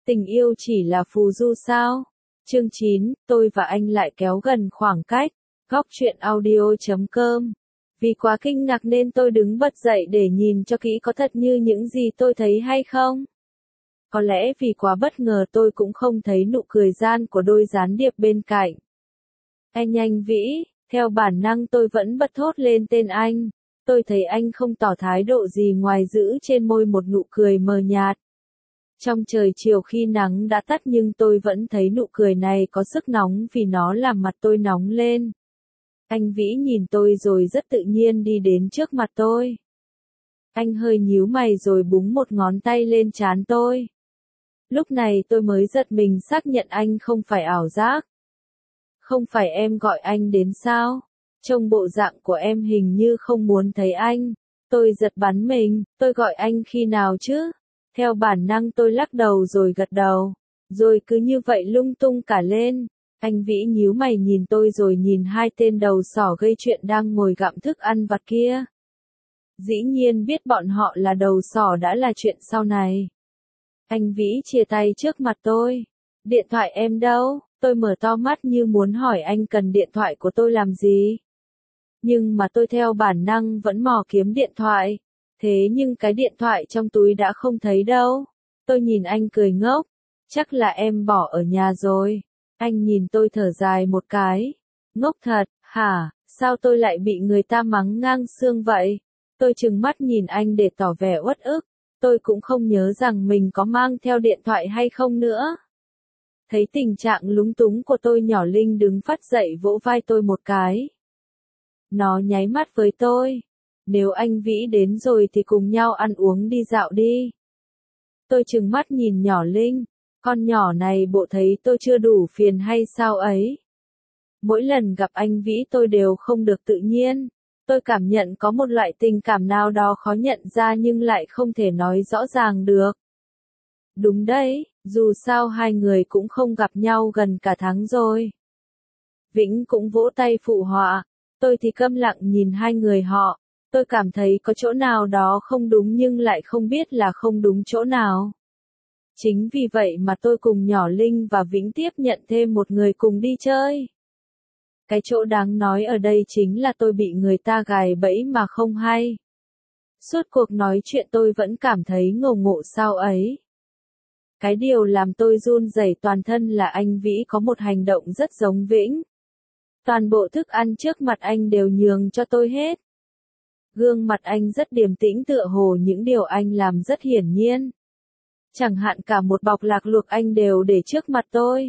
Tình yêu chỉ là phù du sao? Chương 9, tôi và anh lại kéo gần khoảng cách. Góc truyện audio.com. Vì quá kinh ngạc nên tôi đứng bật dậy để nhìn cho kỹ có thật như những gì tôi thấy hay không. Có lẽ vì quá bất ngờ tôi cũng không thấy nụ cười gian của đôi gián điệp bên cạnh. Anh Vĩ, theo bản năng tôi vẫn bật thốt lên tên anh. Tôi thấy anh không tỏ thái độ gì ngoài giữ trên môi một nụ cười mờ nhạt. Trong trời chiều khi nắng đã tắt nhưng tôi vẫn thấy nụ cười này có sức nóng vì nó làm mặt tôi nóng lên. Anh Vĩ nhìn tôi rồi rất tự nhiên đi đến trước mặt tôi. Anh hơi nhíu mày rồi búng một ngón tay lên trán tôi. Lúc này tôi mới giật mình xác nhận anh không phải ảo giác. Không phải em gọi anh đến sao? Trông bộ dạng của em hình như không muốn thấy anh. Tôi giật bắn mình, tôi gọi anh khi nào chứ? Theo bản năng tôi lắc đầu rồi gật đầu. Rồi cứ như vậy lung tung cả lên. Anh Vĩ nhíu mày nhìn tôi rồi nhìn hai tên đầu sỏ gây chuyện đang ngồi gặm thức ăn vặt kia. Dĩ nhiên biết bọn họ là đầu sỏ đã là chuyện sau này. Anh Vĩ chia tay trước mặt tôi. Điện thoại em đâu? Tôi mở to mắt như muốn hỏi anh cần điện thoại của tôi làm gì. Nhưng mà tôi theo bản năng vẫn mò kiếm điện thoại. Thế nhưng cái điện thoại trong túi đã không thấy đâu. Tôi nhìn anh cười ngốc. Chắc là em bỏ ở nhà rồi. Anh nhìn tôi thở dài một cái. Ngốc thật, hả? Sao tôi lại bị người ta mắng ngang xương vậy? Tôi trừng mắt nhìn anh để tỏ vẻ uất ức. Tôi cũng không nhớ rằng mình có mang theo điện thoại hay không nữa. Thấy tình trạng lúng túng của tôi, nhỏ Linh đứng phát dậy vỗ vai tôi một cái. Nó nháy mắt với tôi. Nếu anh Vĩ đến rồi thì cùng nhau ăn uống đi dạo đi. Tôi trừng mắt nhìn nhỏ Linh. Con nhỏ này bộ thấy tôi chưa đủ phiền hay sao ấy. Mỗi lần gặp anh Vĩ tôi đều không được tự nhiên. Tôi cảm nhận có một loại tình cảm nào đó khó nhận ra nhưng lại không thể nói rõ ràng được. Đúng đấy, dù sao hai người cũng không gặp nhau gần cả tháng rồi. Vĩnh cũng vỗ tay phụ họa. Tôi thì câm lặng nhìn hai người họ. Tôi cảm thấy có chỗ nào đó không đúng nhưng lại không biết là không đúng chỗ nào. Chính vì vậy mà tôi cùng nhỏ Linh và Vĩnh tiếp nhận thêm một người cùng đi chơi. Cái chỗ đáng nói ở đây chính là tôi bị người ta gài bẫy mà không hay. Suốt cuộc nói chuyện tôi vẫn cảm thấy ngầu ngộ sao ấy. Cái điều làm tôi run rẩy toàn thân là anh Vĩ có một hành động rất giống Vĩnh. Toàn bộ thức ăn trước mặt anh đều nhường cho tôi hết. Gương mặt anh rất điềm tĩnh tựa hồ những điều anh làm rất hiển nhiên. Chẳng hạn cả một bọc lạc luộc anh đều để trước mặt tôi.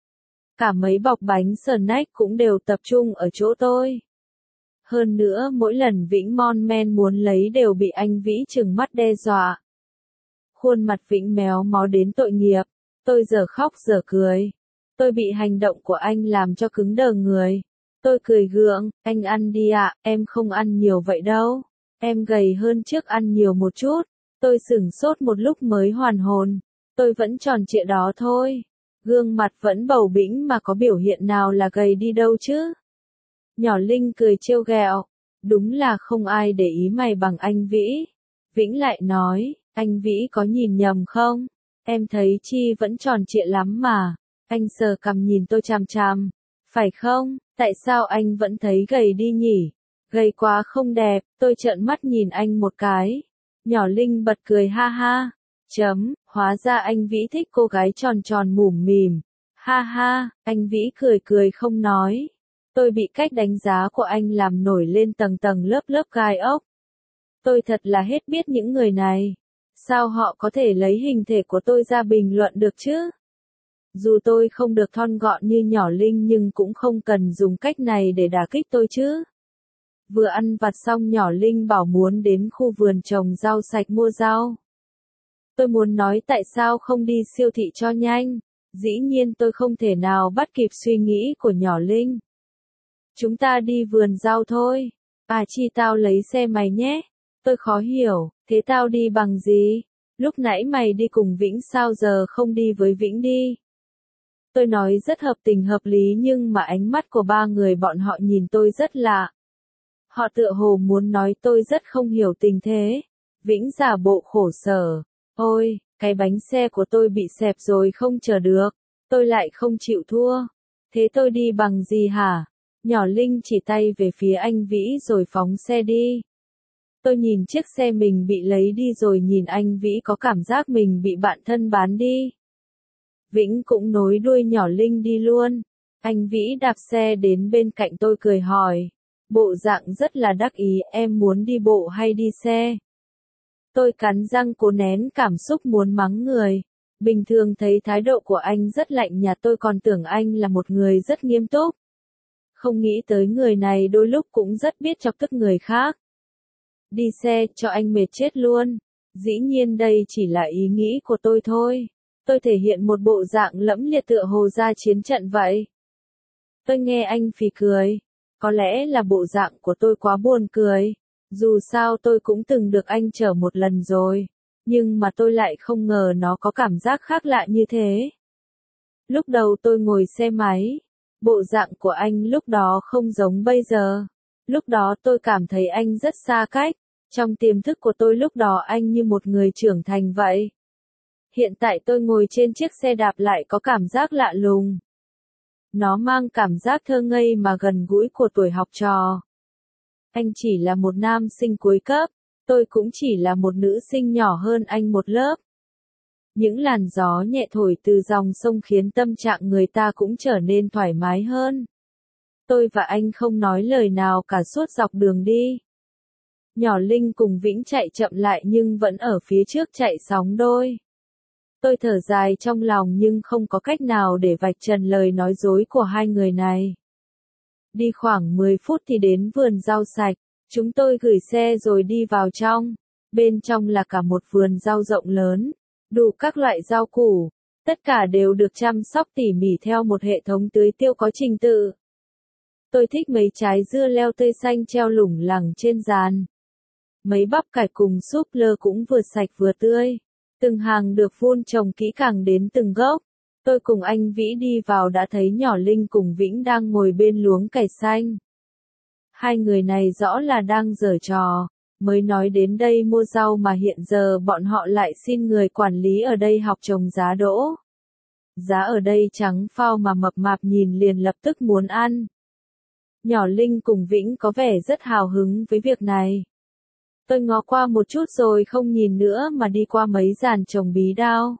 Cả mấy bọc bánh snack cũng đều tập trung ở chỗ tôi. Hơn nữa mỗi lần Vĩnh mon men muốn lấy đều bị anh Vĩ trừng mắt đe dọa. Khuôn mặt Vĩnh méo mó đến tội nghiệp. Tôi giờ khóc giờ cười. Tôi bị hành động của anh làm cho cứng đờ người. Tôi cười gượng, anh ăn đi ạ, em không ăn nhiều vậy đâu. Em gầy hơn trước ăn nhiều một chút. Tôi sửng sốt một lúc mới hoàn hồn. Tôi vẫn tròn trịa đó thôi. Gương mặt vẫn bầu bĩnh mà có biểu hiện nào là gầy đi đâu chứ. Nhỏ Linh cười trêu ghẹo. Đúng là không ai để ý mày bằng anh Vĩ. Vĩnh lại nói, anh Vĩ có nhìn nhầm không? Em thấy Chi vẫn tròn trịa lắm mà. Anh sờ cằm nhìn tôi chằm chằm. Phải không? Tại sao anh vẫn thấy gầy đi nhỉ? Gầy quá không đẹp. Tôi trợn mắt nhìn anh một cái. Nhỏ Linh bật cười ha ha. Hóa ra anh Vĩ thích cô gái tròn tròn mủm mỉm. Ha ha, anh Vĩ cười cười không nói. Tôi bị cách đánh giá của anh làm nổi lên tầng tầng lớp lớp gai ốc. Tôi thật là hết biết những người này. Sao họ có thể lấy hình thể của tôi ra bình luận được chứ? Dù tôi không được thon gọn như nhỏ Linh nhưng cũng không cần dùng cách này để đả kích tôi chứ. Vừa ăn vặt xong nhỏ Linh bảo muốn đến khu vườn trồng rau sạch mua rau. Tôi muốn nói tại sao không đi siêu thị cho nhanh. Dĩ nhiên tôi không thể nào bắt kịp suy nghĩ của nhỏ Linh. Chúng ta đi vườn rau thôi. À Chi tao lấy xe mày nhé. Tôi khó hiểu, thế tao đi bằng gì? Lúc nãy mày đi cùng Vĩnh sao giờ không đi với Vĩnh đi? Tôi nói rất hợp tình hợp lý nhưng mà ánh mắt của ba người bọn họ nhìn tôi rất lạ. Họ tựa hồ muốn nói tôi rất không hiểu tình thế. Vĩnh giả bộ khổ sở. Ôi, Cái bánh xe của tôi bị xẹp rồi không chở được. Tôi lại không chịu thua. Thế tôi đi bằng gì hả? Nhỏ Linh chỉ tay về phía anh Vĩ rồi phóng xe đi. Tôi nhìn chiếc xe mình bị lấy đi rồi nhìn anh Vĩ có cảm giác mình bị bạn thân bán đi. Vĩnh cũng nối đuôi nhỏ Linh đi luôn. Anh Vĩ đạp xe đến bên cạnh tôi cười hỏi. Bộ dạng rất là đắc ý, em muốn đi bộ hay đi xe? Tôi cắn răng cố nén cảm xúc muốn mắng người. Bình thường thấy thái độ của anh rất lạnh nhạt, tôi còn tưởng anh là một người rất nghiêm túc. Không nghĩ tới người này đôi lúc cũng rất biết chọc tức người khác. Đi xe cho anh mệt chết luôn. Dĩ nhiên đây chỉ là ý nghĩ của tôi thôi. Tôi thể hiện một bộ dạng lẫm liệt tựa hồ ra chiến trận vậy. Tôi nghe anh phì cười. Có lẽ là bộ dạng của tôi quá buồn cười. Dù sao tôi cũng từng được anh chở một lần rồi. Nhưng mà tôi lại không ngờ nó có cảm giác khác lạ như thế. Lúc đầu tôi ngồi xe máy. Bộ dạng của anh lúc đó không giống bây giờ. Lúc đó tôi cảm thấy anh rất xa cách. Trong tiềm thức của tôi lúc đó anh như một người trưởng thành vậy. Hiện tại tôi ngồi trên chiếc xe đạp lại có cảm giác lạ lùng. Nó mang cảm giác thơ ngây mà gần gũi của tuổi học trò. Anh chỉ là một nam sinh cuối cấp, tôi cũng chỉ là một nữ sinh nhỏ hơn anh một lớp. Những làn gió nhẹ thổi từ dòng sông khiến tâm trạng người ta cũng trở nên thoải mái hơn. Tôi và anh không nói lời nào cả suốt dọc đường đi. Nhỏ Linh cùng Vĩnh chạy chậm lại nhưng vẫn ở phía trước chạy sóng đôi. Tôi thở dài trong lòng nhưng không có cách nào để vạch trần lời nói dối của hai người này. Đi khoảng 10 phút thì đến vườn rau sạch, chúng tôi gửi xe rồi đi vào trong. Bên trong là cả một vườn rau rộng lớn, đủ các loại rau củ, tất cả đều được chăm sóc tỉ mỉ theo một hệ thống tưới tiêu có trình tự. Tôi thích mấy trái dưa leo tươi xanh treo lủng lẳng trên giàn. Mấy bắp cải cùng súp lơ cũng vừa sạch vừa tươi. Từng hàng được vun trồng kỹ càng đến từng gốc. Tôi cùng anh Vĩ đi vào đã thấy nhỏ Linh cùng Vĩnh đang ngồi bên luống cải xanh. Hai người này rõ là đang giở trò. Mới nói đến đây mua rau mà hiện giờ bọn họ lại xin người quản lý ở đây học trồng giá đỗ. Giá ở đây trắng phao mà mập mạp nhìn liền lập tức muốn ăn. Nhỏ Linh cùng Vĩnh có vẻ rất hào hứng với việc này. Tôi ngó qua một chút rồi không nhìn nữa mà đi qua mấy giàn trồng bí đao.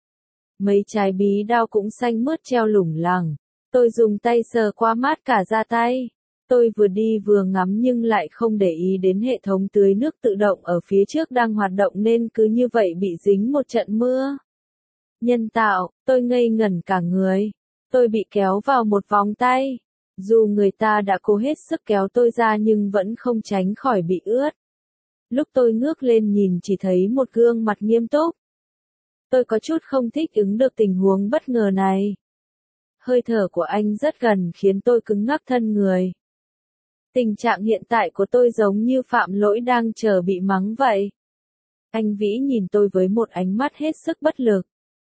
Mấy trái bí đao cũng xanh mướt treo lủng lẳng. Tôi dùng tay sờ qua mát cả da tay. Tôi vừa đi vừa ngắm nhưng lại không để ý đến hệ thống tưới nước tự động ở phía trước đang hoạt động nên cứ như vậy bị dính một trận mưa. Nhân tạo, tôi ngây ngẩn cả người. Tôi bị kéo vào một vòng tay. Dù người ta đã cố hết sức kéo tôi ra nhưng vẫn không tránh khỏi bị ướt. Lúc tôi ngước lên nhìn chỉ thấy một gương mặt nghiêm túc. Tôi có chút không thích ứng được tình huống bất ngờ này. Hơi thở của anh rất gần khiến tôi cứng ngắc thân người. Tình trạng hiện tại của tôi giống như phạm lỗi đang chờ bị mắng vậy. Anh Vĩ nhìn tôi với một ánh mắt hết sức bất lực.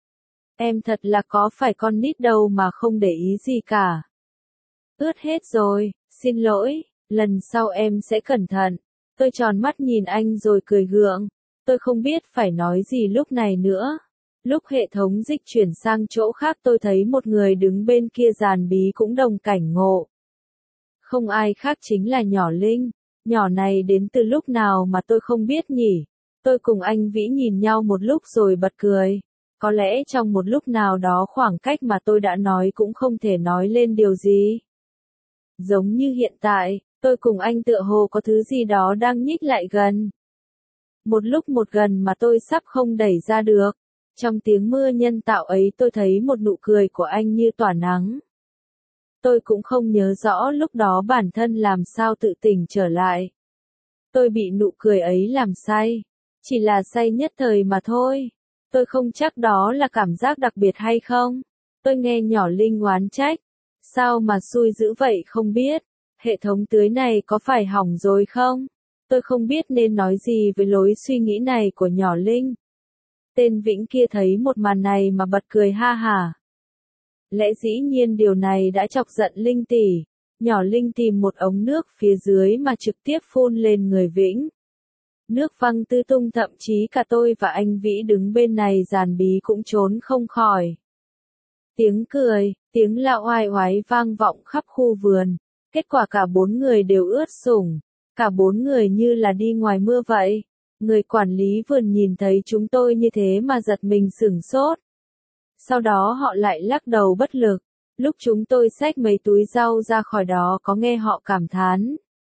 Em thật là có phải con nít đâu mà không để ý gì cả. Ướt hết rồi, xin lỗi, lần sau em sẽ cẩn thận. Tôi tròn mắt nhìn anh rồi cười gượng. Tôi không biết phải nói gì lúc này nữa. Lúc hệ thống dịch chuyển sang chỗ khác tôi thấy một người đứng bên kia giàn bí cũng đồng cảnh ngộ. Không ai khác chính là nhỏ Linh. Nhỏ này đến từ lúc nào mà tôi không biết nhỉ. Tôi cùng anh Vĩ nhìn nhau một lúc rồi bật cười. Có lẽ trong một lúc nào đó khoảng cách mà tôi đã nói cũng không thể nói lên điều gì. Giống như hiện tại, tôi cùng anh tựa hồ có thứ gì đó đang nhích lại gần. Một lúc một gần mà tôi sắp không đẩy ra được. Trong tiếng mưa nhân tạo ấy tôi thấy một nụ cười của anh như tỏa nắng. Tôi cũng không nhớ rõ lúc đó bản thân làm sao tự tỉnh trở lại. Tôi bị nụ cười ấy làm say. Chỉ là say nhất thời mà thôi. Tôi không chắc đó là cảm giác đặc biệt hay không. Tôi nghe nhỏ Linh oán trách. Sao mà xui dữ vậy không biết. Hệ thống tưới này có phải hỏng rồi không? Tôi không biết nên nói gì với lối suy nghĩ này của nhỏ Linh. Tên Vĩnh kia thấy một màn này mà bật cười ha hả. Lẽ dĩ nhiên điều này đã chọc giận Linh tỷ. Nhỏ Linh tìm một ống nước phía dưới mà trực tiếp phun lên người Vĩnh. Nước văng tứ tung, thậm chí cả tôi và anh Vĩ đứng bên này dàn bí cũng trốn không khỏi. Tiếng cười, tiếng la oai oái vang vọng khắp khu vườn. Kết quả cả 4 người đều ướt sũng. Cả 4 người như là đi ngoài mưa vậy. Người quản lý vườn nhìn thấy chúng tôi như thế mà giật mình sửng sốt. Sau đó họ lại lắc đầu bất lực. Lúc chúng tôi xách mấy túi rau ra khỏi đó có nghe họ cảm thán.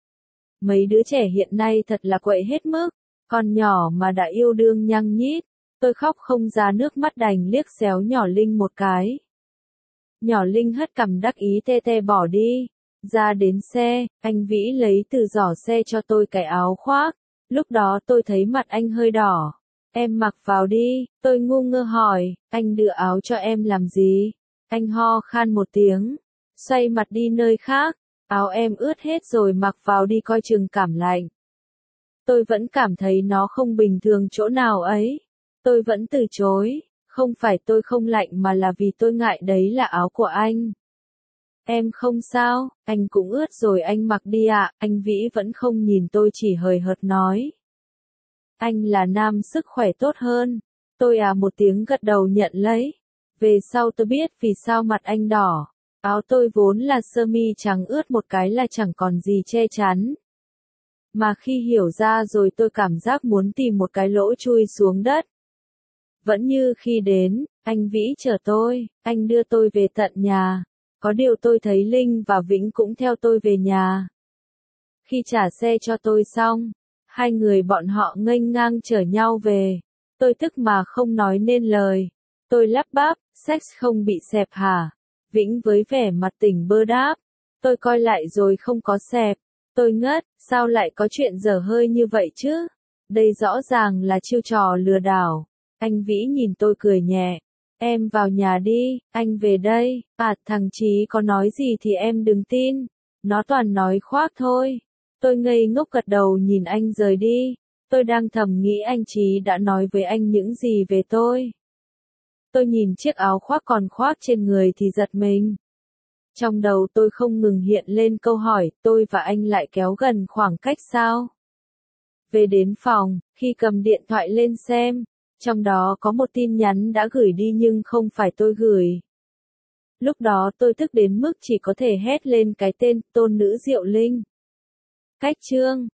Mấy đứa trẻ hiện nay thật là quậy hết mức. Con nhỏ mà đã yêu đương nhăng nhít. Tôi khóc không ra nước mắt đành liếc xéo nhỏ Linh một cái. Nhỏ Linh hất cằm đắc ý tê tê bỏ đi. Ra đến xe, anh Vĩ lấy từ giỏ xe cho tôi cái áo khoác. Lúc đó tôi thấy mặt anh hơi đỏ. Em mặc vào đi, tôi ngu ngơ hỏi, anh đưa áo cho em làm gì? Anh ho khan một tiếng, xoay mặt đi nơi khác, áo em ướt hết rồi mặc vào đi coi chừng cảm lạnh. Tôi vẫn cảm thấy nó không bình thường chỗ nào ấy. Tôi vẫn từ chối, không phải tôi không lạnh mà là vì tôi ngại đấy là áo của anh. Em không sao, anh cũng ướt rồi anh mặc đi ạ, anh Vĩ vẫn không nhìn tôi chỉ hời hợt nói. Anh là nam sức khỏe tốt hơn. Tôi một tiếng gật đầu nhận lấy. Về sau tôi biết vì sao mặt anh đỏ. Áo tôi vốn là sơ mi trắng ướt một cái là chẳng còn gì che chắn. Mà khi hiểu ra rồi tôi cảm giác muốn tìm một cái lỗ chui xuống đất. Vẫn như khi đến, anh Vĩ chở tôi, anh đưa tôi về tận nhà. Có điều tôi thấy Linh và Vĩnh cũng theo tôi về nhà. Khi trả xe cho tôi xong, hai người bọn họ nghênh ngang chở nhau về. Tôi tức mà không nói nên lời. Tôi lắp bắp, sex không bị xẹp hả? Vĩnh với vẻ mặt tỉnh bơ đáp. Tôi coi lại rồi không có xẹp. Tôi ngất, sao lại có chuyện dở hơi như vậy chứ? Đây rõ ràng là chiêu trò lừa đảo. Anh Vĩ nhìn tôi cười nhẹ. Em vào nhà đi, anh về đây. Thằng Chí có nói gì thì em đừng tin. Nó toàn nói khoác thôi. Tôi ngây ngốc gật đầu nhìn anh rời đi. Tôi đang thầm nghĩ anh Chí đã nói với anh những gì về tôi. Tôi nhìn chiếc áo khoác còn khoác trên người thì giật mình. Trong đầu tôi không ngừng hiện lên câu hỏi, tôi và anh lại kéo gần khoảng cách sao? Về đến phòng, khi cầm điện thoại lên xem, trong đó có một tin nhắn đã gửi đi nhưng không phải tôi gửi. Lúc đó tôi tức đến mức chỉ có thể hét lên cái tên, tôn nữ Diệu Linh. Cách chương